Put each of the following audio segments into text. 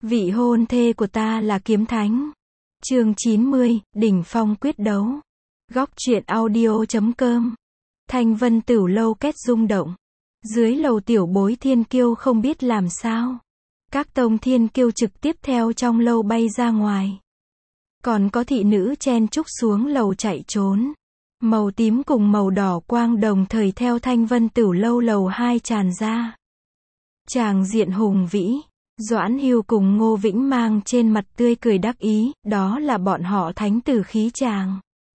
Vị hôn thê của ta là kiếm thánh. Chương 90, đỉnh phong quyết đấu. Góc truyện audio.com. Thanh Vân Tửu lâu két rung động. Dưới lầu tiểu bối thiên kiêu không biết làm sao. Các tông thiên kiêu trực tiếp theo trong lâu bay ra ngoài. Còn có thị nữ chen chúc xuống lầu chạy trốn. Màu tím cùng màu đỏ quang đồng thời theo Thanh Vân Tửu lâu lầu 2 tràn ra. Tràng diện hùng vĩ. Doãn Hưu cùng Ngô Vĩnh mang trên mặt tươi cười đắc ý, đó là bọn họ thánh tử khí tràng.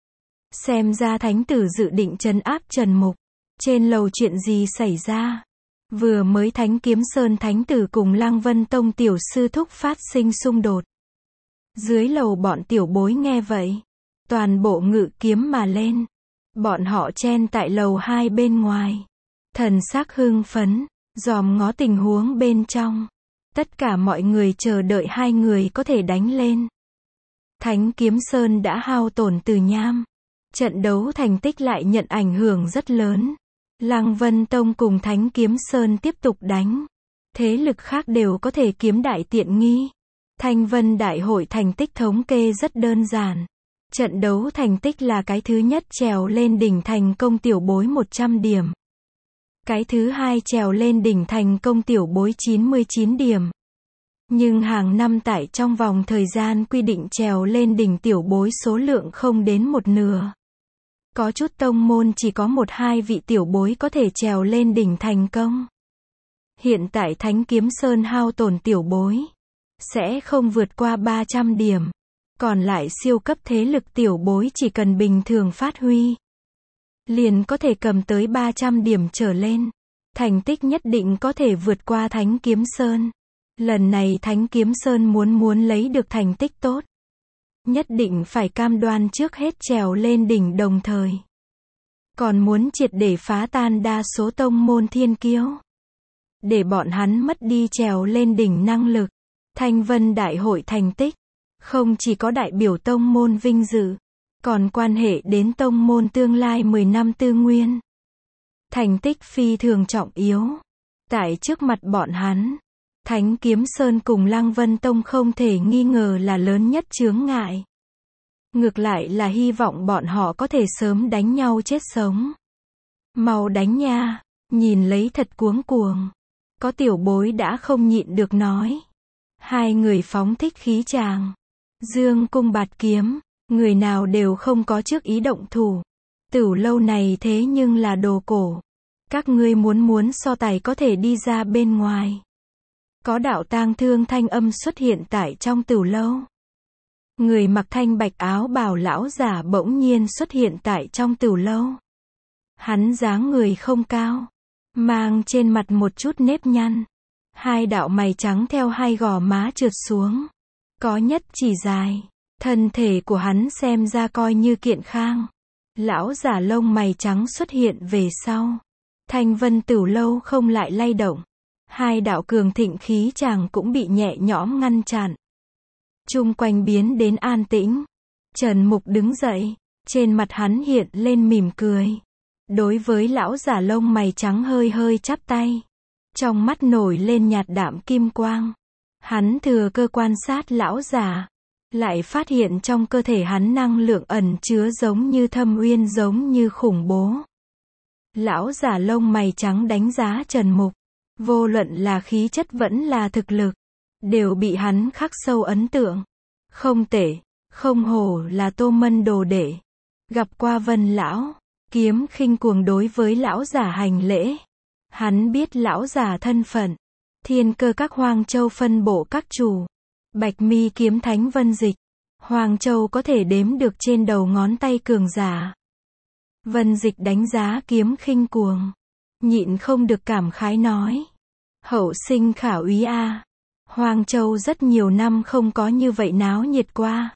Xem ra thánh tử dự định trấn áp Trần Mục. Trên lầu chuyện gì xảy ra? Vừa mới Thánh Kiếm Sơn thánh tử cùng Lăng Vân Tông tiểu sư thúc phát sinh xung đột. Dưới lầu bọn tiểu bối nghe vậy, toàn bộ ngự kiếm mà lên. Bọn họ chen tại lầu 2 bên ngoài. Thần sắc hưng phấn, dòm ngó tình huống bên trong. Tất cả mọi người chờ đợi hai người có thể đánh lên. Thánh Kiếm Sơn đã hao tổn từ nham. Trận đấu thành tích lại nhận ảnh hưởng rất lớn. Lăng Vân Tông cùng Thánh Kiếm Sơn tiếp tục đánh. Thế lực khác đều có thể kiếm đại tiện nghi. Thanh Vân Đại hội thành tích thống kê rất đơn giản. Trận đấu thành tích là cái thứ nhất trèo lên đỉnh thành công tiểu bối 100 điểm. Cái thứ hai trèo lên đỉnh thành công tiểu bối 99 điểm. Nhưng hàng năm tại trong vòng thời gian quy định trèo lên đỉnh tiểu bối số lượng không đến một nửa. Có chút tông môn chỉ có 1-2 vị tiểu bối có thể trèo lên đỉnh thành công. Hiện tại Thánh Kiếm Sơn hao tổn tiểu bối sẽ không vượt qua 300 điểm. Còn lại siêu cấp thế lực tiểu bối chỉ cần bình thường phát huy, liền có thể cầm tới 300 điểm trở lên. Thành tích nhất định có thể vượt qua Thánh Kiếm Sơn. Lần này Thánh Kiếm Sơn muốn lấy được thành tích tốt, nhất định phải cam đoan trước hết trèo lên đỉnh đồng thời. Còn muốn triệt để phá tan đa số tông môn thiên kiêu. Để bọn hắn mất đi trèo lên đỉnh năng lực. Thanh Vân Đại hội thành tích, không chỉ có đại biểu tông môn vinh dự, còn quan hệ đến tông môn tương lai 10 năm tư nguyên. Thành tích phi thường trọng yếu. Tại trước mặt bọn hắn, Thánh Kiếm Sơn cùng Lăng Vân Tông không thể nghi ngờ là lớn nhất chướng ngại. Ngược lại là hy vọng bọn họ có thể sớm đánh nhau chết sống. Mau đánh nha, nhìn lấy thật cuống cuồng. Có tiểu bối đã không nhịn được nói. Hai người phóng thích khí tràng. Dương cung bạt kiếm, người nào đều không có trước ý động thủ. Tửu lâu này thế nhưng là đồ cổ. Các ngươi muốn so tài có thể đi ra bên ngoài. Có đạo tang thương thanh âm xuất hiện tại trong tửu lâu. Người mặc thanh bạch áo bào lão giả bỗng nhiên xuất hiện tại trong tửu lâu. Hắn dáng người không cao, mang trên mặt một chút nếp nhăn. Hai đạo mày trắng theo hai gò má trượt xuống. Có nhất chỉ dài. Thân thể của hắn xem ra coi như kiện khang. Lão giả lông mày trắng xuất hiện về sau. Thanh Vân Tửu lâu không lại lay động. Hai đạo cường thịnh khí chàng cũng bị nhẹ nhõm ngăn chặn. Chung quanh biến đến an tĩnh. Trần Mục đứng dậy. Trên mặt hắn hiện lên mỉm cười. Đối với lão giả lông mày trắng hơi chắp tay. Trong mắt nổi lên nhạt đạm kim quang. Hắn thừa cơ quan sát lão giả. Lại phát hiện trong cơ thể hắn năng lượng ẩn chứa giống như thâm uyên giống như khủng bố. Lão giả lông mày trắng đánh giá Trần Mục. Vô luận là khí chất vẫn là thực lực. Đều bị hắn khắc sâu ấn tượng. Không tệ, không hổ là Tô Mân đồ đệ. Gặp qua Vân lão, Kiếm Khinh cuồng đối với lão giả hành lễ. Hắn biết lão giả thân phận. Thiên Cơ các Hoang Châu phân bộ các chủ. Bạch Mi kiếm thánh Vân Dịch. Hoang Châu có thể đếm được trên đầu ngón tay cường giả. Vân Dịch đánh giá Kiếm Khinh cuồng. Nhịn không được cảm khái nói. Hậu sinh khả úy a. Hoang Châu rất nhiều năm không có như vậy náo nhiệt qua.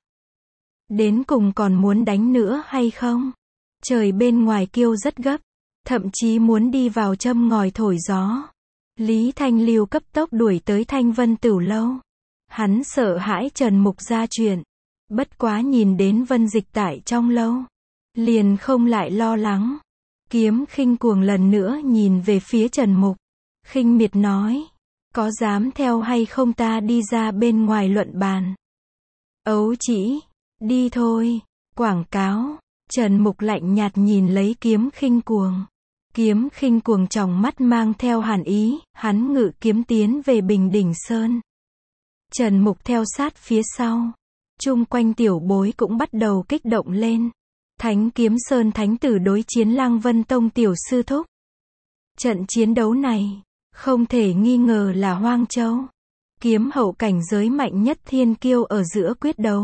Đến cùng còn muốn đánh nữa hay không? Trời bên ngoài kêu rất gấp. Thậm chí muốn đi vào châm ngòi thổi gió. Lý Thanh Lưu cấp tốc đuổi tới Thanh Vân Tửu lâu. Hắn sợ hãi Trần Mục ra chuyện. Bất quá nhìn đến Vân Dịch tại trong lâu. Liền không lại lo lắng. Kiếm Khinh cuồng lần nữa nhìn về phía Trần Mục. Khinh miệt nói. Có dám theo hay không ta đi ra bên ngoài luận bàn? Ấu chỉ, đi thôi. Quảng cáo. Trần Mục lạnh nhạt nhìn lấy Kiếm Khinh Cuồng. Kiếm Khinh Cuồng tròng mắt mang theo hàn ý, hắn ngự kiếm tiến về Bình Đỉnh Sơn. Trần Mục theo sát phía sau. Chung quanh tiểu bối cũng bắt đầu kích động lên. Thánh Kiếm Sơn thánh tử đối chiến Lăng Vân Tông tiểu sư thúc. Trận chiến đấu này, không thể nghi ngờ là Hoang Châu. Kiếm hậu cảnh giới mạnh nhất thiên kiêu ở giữa quyết đấu.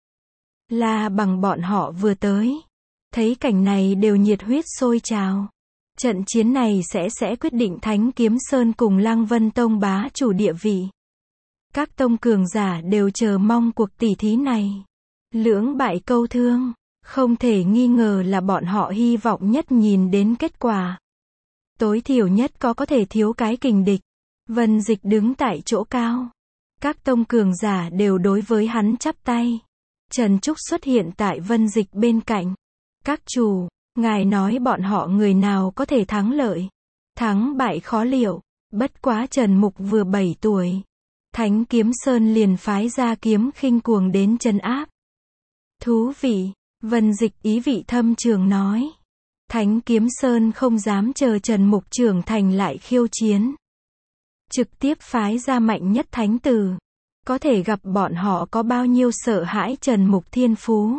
La Bằng bọn họ vừa tới. Thấy cảnh này đều nhiệt huyết sôi trào. Trận chiến này sẽ quyết định Thánh Kiếm Sơn cùng Lăng Vân Tông bá chủ địa vị. Các tông cường giả đều chờ mong cuộc tỷ thí này. Lưỡng bại câu thương, không thể nghi ngờ là bọn họ hy vọng nhất nhìn đến kết quả. Tối thiểu nhất có thể thiếu cái kình địch. Vân Dịch đứng tại chỗ cao. Các tông cường giả đều đối với hắn chắp tay. Trần Trúc xuất hiện tại Vân Dịch bên cạnh. Các chủ, ngài nói bọn họ người nào có thể thắng lợi? Thắng bại khó liệu. Bất quá Trần Mục vừa 7 tuổi. Thánh Kiếm Sơn liền phái ra Kiếm Khinh Cuồng đến trấn áp. Thú vị, Vân Dịch ý vị thâm trường nói. Thánh Kiếm Sơn không dám chờ Trần Mục trưởng thành lại khiêu chiến. Trực tiếp phái ra mạnh nhất thánh tử. Có thể gặp bọn họ có bao nhiêu sợ hãi Trần Mục thiên phú.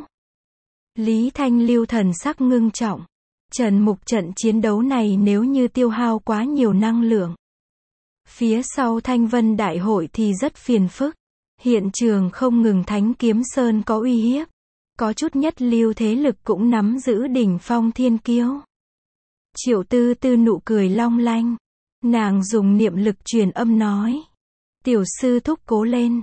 Lý Thanh Lưu thần sắc ngưng trọng. Trần Mục trận chiến đấu này nếu như tiêu hao quá nhiều năng lượng. Phía sau Thanh Vân Đại hội thì rất phiền phức. Hiện trường không ngừng Thánh Kiếm Sơn có uy hiếp. Có chút nhất lưu thế lực cũng nắm giữ đỉnh phong thiên kiêu. Triệu Tư Tư nụ cười long lanh. Nàng dùng niệm lực truyền âm nói. Tiểu sư thúc cố lên.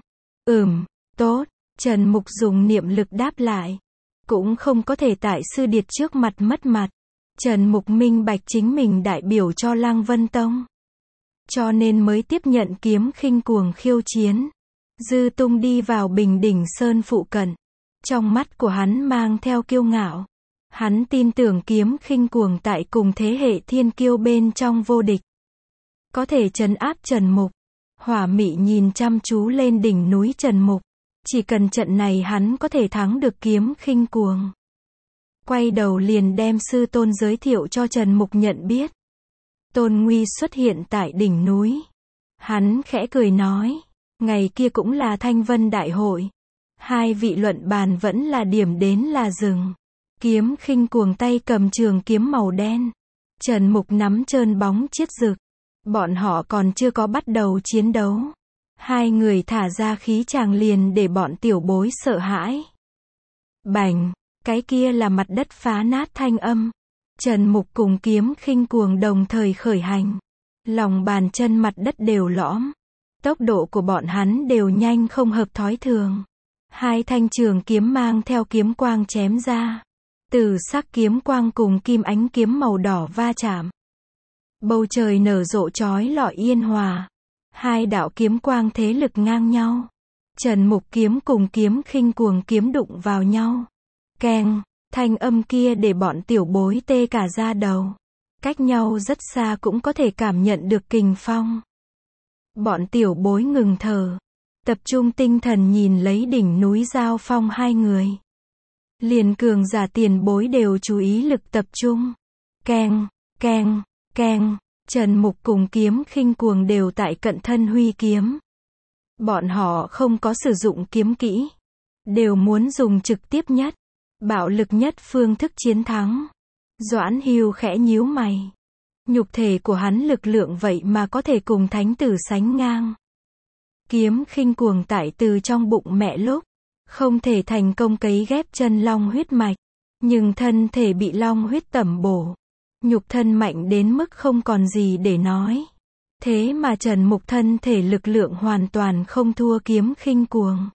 Tốt. Trần Mục dùng niệm lực đáp lại. Cũng không có thể tại sư điệt trước mặt mất mặt. Trần Mục minh bạch chính mình đại biểu cho Lăng Vân Tông. Cho nên mới tiếp nhận Kiếm Khinh Cuồng khiêu chiến. Dư Tung đi vào Bình Đỉnh Sơn phụ cận. Trong mắt của hắn mang theo kiêu ngạo. Hắn tin tưởng Kiếm Khinh Cuồng tại cùng thế hệ thiên kiêu bên trong vô địch. Có thể trấn áp Trần Mục. Hỏa Mị nhìn chăm chú lên đỉnh núi Trần Mục. Chỉ cần trận này hắn có thể thắng được Kiếm Khinh Cuồng. Quay đầu liền đem sư tôn giới thiệu cho Trần Mục nhận biết. Tôn Nguy xuất hiện tại đỉnh núi. Hắn khẽ cười nói. Ngày kia cũng là Thanh Vân Đại hội. Hai vị luận bàn vẫn là điểm đến là dừng. Kiếm Khinh Cuồng tay cầm trường kiếm màu đen. Trần Mục nắm trơn bóng chiết rực. Bọn họ còn chưa có bắt đầu chiến đấu. Hai người thả ra khí tràng liền để bọn tiểu bối sợ hãi. Bành, cái kia là mặt đất phá nát thanh âm. Trần Mục cùng Kiếm Khinh Cuồng đồng thời khởi hành. Lòng bàn chân mặt đất đều lõm. Tốc độ của bọn hắn đều nhanh không hợp thói thường. Hai thanh trường kiếm mang theo kiếm quang chém ra. Tử sắc kiếm quang cùng kim ánh kiếm màu đỏ va chạm. Bầu trời nở rộ chói lọi yên hòa. Hai đạo kiếm quang thế lực ngang nhau. Trần Mục kiếm cùng Kiếm Khinh Cuồng kiếm đụng vào nhau. Keng, thanh âm kia để bọn tiểu bối tê cả da đầu. Cách nhau rất xa cũng có thể cảm nhận được kình phong. Bọn tiểu bối ngừng thở. Tập trung tinh thần nhìn lấy đỉnh núi giao phong hai người. Liền cường giả tiền bối đều chú ý lực tập trung. Keng, keng, keng. Trần Mục cùng Kiếm Khinh Cuồng đều tại cận thân huy kiếm. Bọn họ không có sử dụng kiếm kỹ. Đều muốn dùng trực tiếp nhất, bạo lực nhất phương thức chiến thắng. Doãn Hưu khẽ nhíu mày. Nhục thể của hắn lực lượng vậy mà có thể cùng thánh tử sánh ngang. Kiếm Khinh Cuồng tại từ trong bụng mẹ lúc. Không thể thành công cấy ghép chân long huyết mạch. Nhưng thân thể bị long huyết tẩm bổ. Nhục thân mạnh đến mức không còn gì để nói. Thế mà Trần Mục thân thể lực lượng hoàn toàn không thua Kiếm Khinh Cuồng.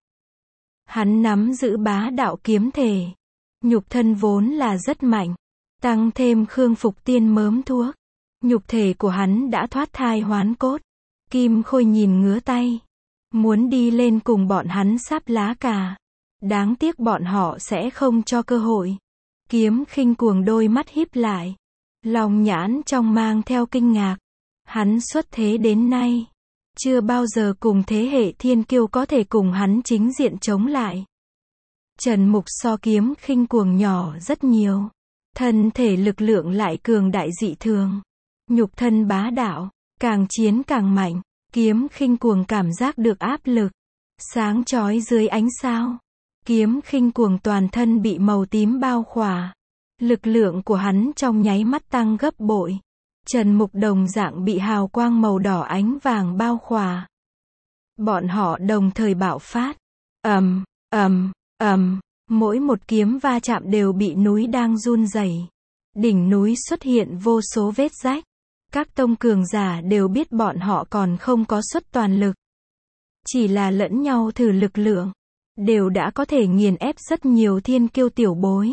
Hắn nắm giữ bá đạo kiếm thể. Nhục thân vốn là rất mạnh. Tăng thêm Khương Phục Tiên mớm thuốc. Nhục thể của hắn đã thoát thai hoán cốt. Kim Khôi nhìn ngứa tay. Muốn đi lên cùng bọn hắn sáp lá cà. Đáng tiếc bọn họ sẽ không cho cơ hội. Kiếm Khinh Cuồng đôi mắt híp lại. Lòng nhãn trong mang theo kinh ngạc. Hắn xuất thế đến nay. Chưa bao giờ cùng thế hệ thiên kiêu có thể cùng hắn chính diện chống lại. Trần Mục so Kiếm Khinh Cuồng nhỏ rất nhiều. Thân thể lực lượng lại cường đại dị thường. Nhục thân bá đạo, càng chiến càng mạnh. Kiếm Khinh Cuồng cảm giác được áp lực. Sáng chói dưới ánh sao. Kiếm Khinh Cuồng toàn thân bị màu tím bao khỏa. Lực lượng của hắn trong nháy mắt tăng gấp bội. Trần Mục đồng dạng bị hào quang màu đỏ ánh vàng bao khỏa. Bọn họ đồng thời bạo phát. Ầm, ầm, ầm, mỗi một kiếm va chạm đều bị núi đang run rẩy. Đỉnh núi xuất hiện vô số vết rách. Các tông cường giả đều biết bọn họ còn không có xuất toàn lực. Chỉ là lẫn nhau thử lực lượng, đều đã có thể nghiền ép rất nhiều thiên kiêu tiểu bối.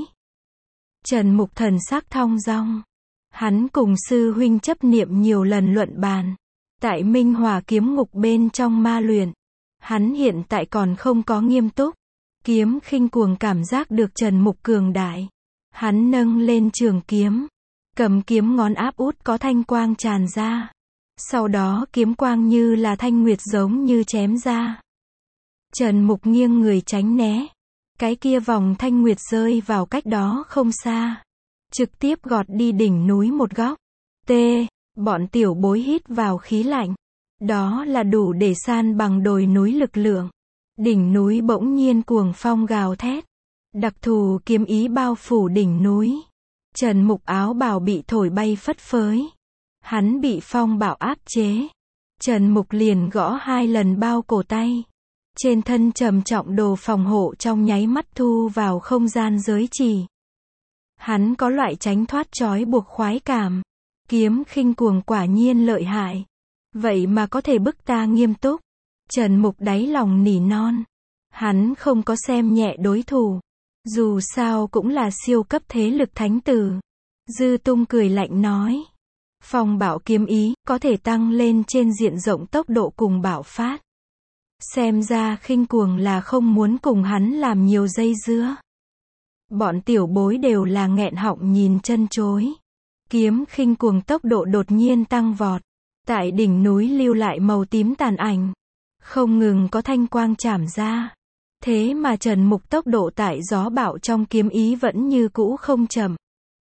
Trần Mục thần sắc thong dong. Hắn cùng sư huynh chấp niệm nhiều lần luận bàn. Tại Minh Hòa kiếm ngục bên trong ma luyện. Hắn hiện tại còn không có nghiêm túc. Kiếm Khinh Cuồng cảm giác được Trần Mục cường đại. Hắn nâng lên trường kiếm. Cầm kiếm ngón áp út có thanh quang tràn ra. Sau đó kiếm quang như là thanh nguyệt giống như chém ra. Trần Mục nghiêng người tránh né. Cái kia vòng thanh nguyệt rơi vào cách đó không xa. Trực tiếp gọt đi đỉnh núi một góc. Bọn tiểu bối hít vào khí lạnh. Đó là đủ để san bằng đồi núi lực lượng. Đỉnh núi bỗng nhiên cuồng phong gào thét. Đặc thù kiếm ý bao phủ đỉnh núi. Trần Mục áo bào bị thổi bay phất phới. Hắn bị phong bạo áp chế. Trần Mục liền gõ 2 lần bao cổ tay. Trên thân trầm trọng đồ phòng hộ trong nháy mắt thu vào không gian giới trì. Hắn có loại tránh thoát trói buộc khoái cảm. Kiếm Khinh Cuồng quả nhiên lợi hại. Vậy mà có thể bức ta nghiêm túc. Trần Mục đáy lòng nỉ non. Hắn không có xem nhẹ đối thủ. Dù sao cũng là siêu cấp thế lực thánh tử. Dư Tung cười lạnh nói. Phong bạo kiếm ý, có thể tăng lên trên diện rộng tốc độ cùng bạo phát. Xem ra Khinh Cuồng là không muốn cùng hắn làm nhiều dây dưa. Bọn tiểu bối đều là nghẹn họng nhìn chân chối. Kiếm Khinh Cuồng tốc độ đột nhiên tăng vọt. Tại đỉnh núi lưu lại màu tím tàn ảnh. Không ngừng có thanh quang chảm ra. Thế mà Trần Mục tốc độ tại gió bạo trong kiếm ý vẫn như cũ không chậm.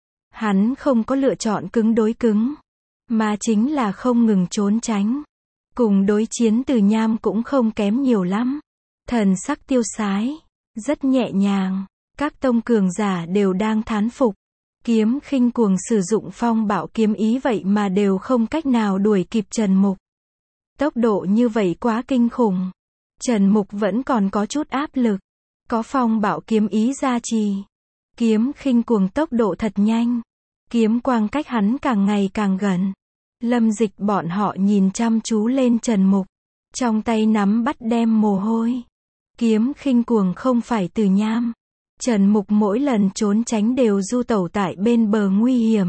Hắn không có lựa chọn cứng đối cứng. Mà chính là không ngừng trốn tránh. Cùng đối chiến Từ Nham cũng không kém nhiều lắm. Thần sắc tiêu sái. Rất nhẹ nhàng. Các tông cường giả đều đang thán phục. Kiếm Khinh Cuồng sử dụng phong bạo kiếm ý vậy mà đều không cách nào đuổi kịp Trần Mục. Tốc độ như vậy quá kinh khủng. Trần Mục vẫn còn có chút áp lực. Có phong bạo kiếm ý gia trì. Kiếm Khinh Cuồng tốc độ thật nhanh. Kiếm quang cách hắn càng ngày càng gần. Lâm Dịch bọn họ nhìn chăm chú lên Trần Mục. Trong tay nắm bắt đem mồ hôi. Kiếm Khinh Cuồng không phải Từ Nham. Trần Mục mỗi lần trốn tránh đều du tẩu tại bên bờ nguy hiểm.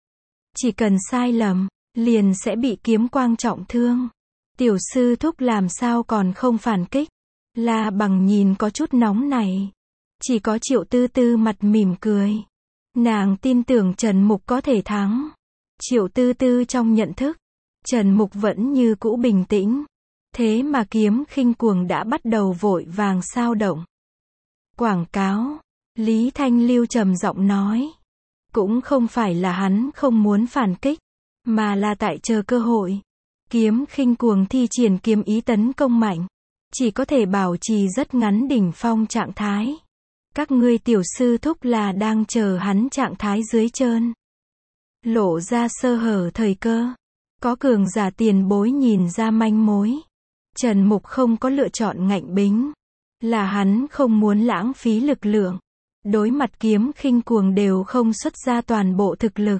Chỉ cần sai lầm, liền sẽ bị kiếm quang trọng thương. Tiểu sư thúc làm sao còn không phản kích. La Bằng nhìn có chút nóng này. Chỉ có Triệu Tư Tư mặt mỉm cười. Nàng tin tưởng Trần Mục có thể thắng. Triệu Tư Tư trong nhận thức. Trần Mục vẫn như cũ bình tĩnh. Thế mà Kiếm Khinh Cuồng đã bắt đầu vội vàng sao động. Quảng cáo. Lý Thanh Lưu trầm giọng nói. Cũng không phải là hắn không muốn phản kích. Mà là tại chờ cơ hội. Kiếm Khinh Cuồng thi triển kiếm ý tấn công mạnh. Chỉ có thể bảo trì rất ngắn đỉnh phong trạng thái. Các ngươi tiểu sư thúc là đang chờ hắn trạng thái dưới trơn. Lộ ra sơ hở thời cơ. Có cường giả tiền bối nhìn ra manh mối. Trần Mục không có lựa chọn ngạnh bính. Là hắn không muốn lãng phí lực lượng. Đối mặt Kiếm Khinh Cuồng đều không xuất ra toàn bộ thực lực.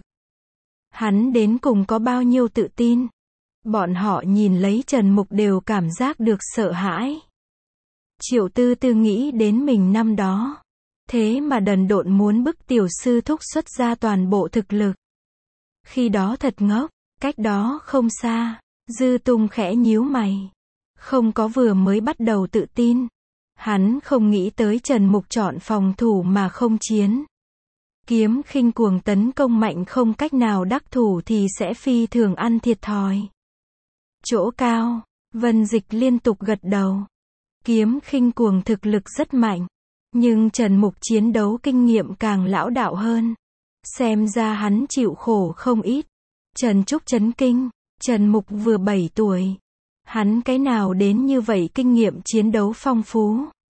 Hắn đến cùng có bao nhiêu tự tin. Bọn họ nhìn lấy Trần Mục đều cảm giác được sợ hãi. Triệu Tư Tư nghĩ đến mình năm đó. Thế mà đần độn muốn bức tiểu sư thúc xuất ra toàn bộ thực lực. Khi đó thật ngốc, cách đó không xa. Dư Tung khẽ nhíu mày. Không có vừa mới bắt đầu tự tin. Hắn không nghĩ tới Trần Mục chọn phòng thủ mà không chiến. Kiếm Khinh Cuồng tấn công mạnh không cách nào đắc thủ thì sẽ phi thường ăn thiệt thòi. Chỗ cao, Vân Dịch liên tục gật đầu. Kiếm khinh cuồng thực lực rất mạnh, nhưng Trần Mục chiến đấu kinh nghiệm càng lão đạo hơn. Xem ra hắn chịu khổ không ít. Trần Trúc chấn kinh, Trần Mục vừa 7 tuổi. Hắn cái nào đến như vậy kinh nghiệm chiến đấu phong phú.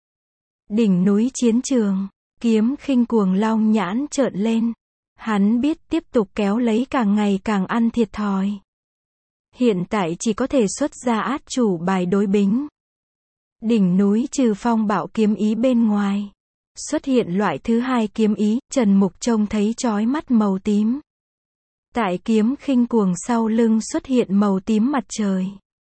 Đỉnh núi chiến trường, kiếm khinh cuồng long nhãn trợn lên. Hắn biết tiếp tục kéo lấy càng ngày càng ăn thiệt thòi. Hiện tại chỉ có thể xuất ra át chủ bài đối bính. Đỉnh núi trừ phong bạo kiếm ý bên ngoài. Xuất hiện loại thứ hai kiếm ý, Trần Mục trông thấy chói mắt màu tím. Tại kiếm khinh cuồng sau lưng xuất hiện màu tím mặt trời.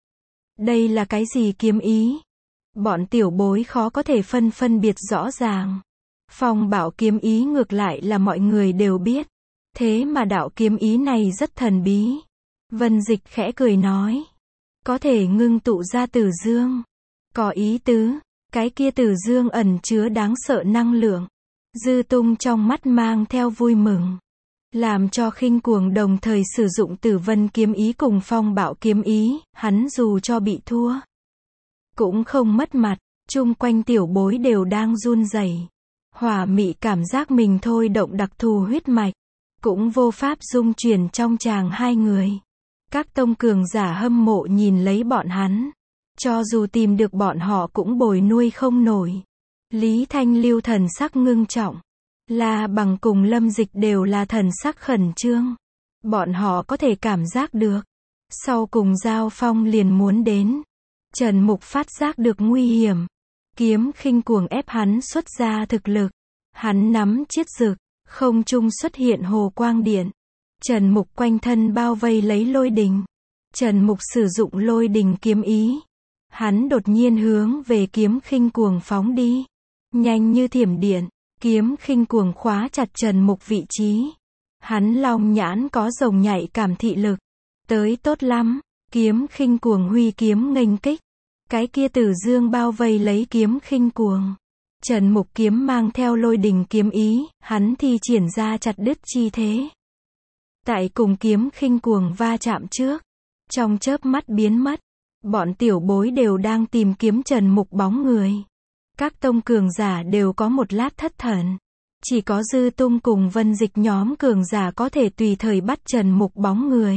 Đây là cái gì kiếm ý? Bọn tiểu bối khó có thể phân biệt rõ ràng. Phong bạo kiếm ý ngược lại là mọi người đều biết. Thế mà đạo kiếm ý này rất thần bí. Vân Dịch khẽ cười nói. Có thể ngưng tụ ra tử dương. Có ý tứ, cái kia tử dương ẩn chứa đáng sợ năng lượng. Dư Tung trong mắt mang theo vui mừng. Làm cho khinh cuồng đồng thời sử dụng tử vân kiếm ý cùng phong bạo kiếm ý, hắn dù cho bị thua. Cũng không mất mặt, chung quanh tiểu bối đều đang run rẩy. Hỏa mị cảm giác mình thôi động đặc thù huyết mạch. Cũng vô pháp dung chuyển trong chàng hai người. Các tông cường giả hâm mộ nhìn lấy bọn hắn. Cho dù tìm được bọn họ cũng bồi nuôi không nổi. Lý Thanh Lưu thần sắc ngưng trọng. La Bằng cùng Lâm Dịch đều là thần sắc khẩn trương. Bọn họ có thể cảm giác được. Sau cùng giao phong liền muốn đến. Trần Mục phát giác được nguy hiểm. Kiếm khinh cuồng ép hắn xuất ra thực lực. Hắn nắm chiết dực. Không trung xuất hiện hồ quang điện. Trần Mục quanh thân bao vây lấy lôi đình. Trần Mục sử dụng lôi đình kiếm ý. Hắn đột nhiên hướng về kiếm khinh cuồng phóng đi. Nhanh như thiểm điện. Kiếm khinh cuồng khóa chặt Trần Mục vị trí. Hắn long nhãn có rồng nhạy cảm thị lực. Tới tốt lắm. Kiếm khinh cuồng huy kiếm nghênh kích. Cái kia tử dương bao vây lấy kiếm khinh cuồng. Trần Mục kiếm mang theo lôi đình kiếm ý. Hắn thi triển ra chặt đứt chi thế. Tại cùng kiếm khinh cuồng va chạm trước. Trong chớp mắt biến mất. Bọn tiểu bối đều đang tìm kiếm Trần Mục bóng người. Các tông cường giả đều có một lát thất thần. Chỉ có Dư Tung cùng Vân Dịch nhóm cường giả có thể tùy thời bắt Trần Mục bóng người.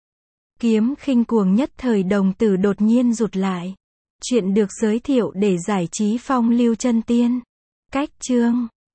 Kiếm khinh cuồng nhất thời đồng tử đột nhiên rụt lại. Chuyện được giới thiệu để giải trí phong lưu chân tiên. Cách chương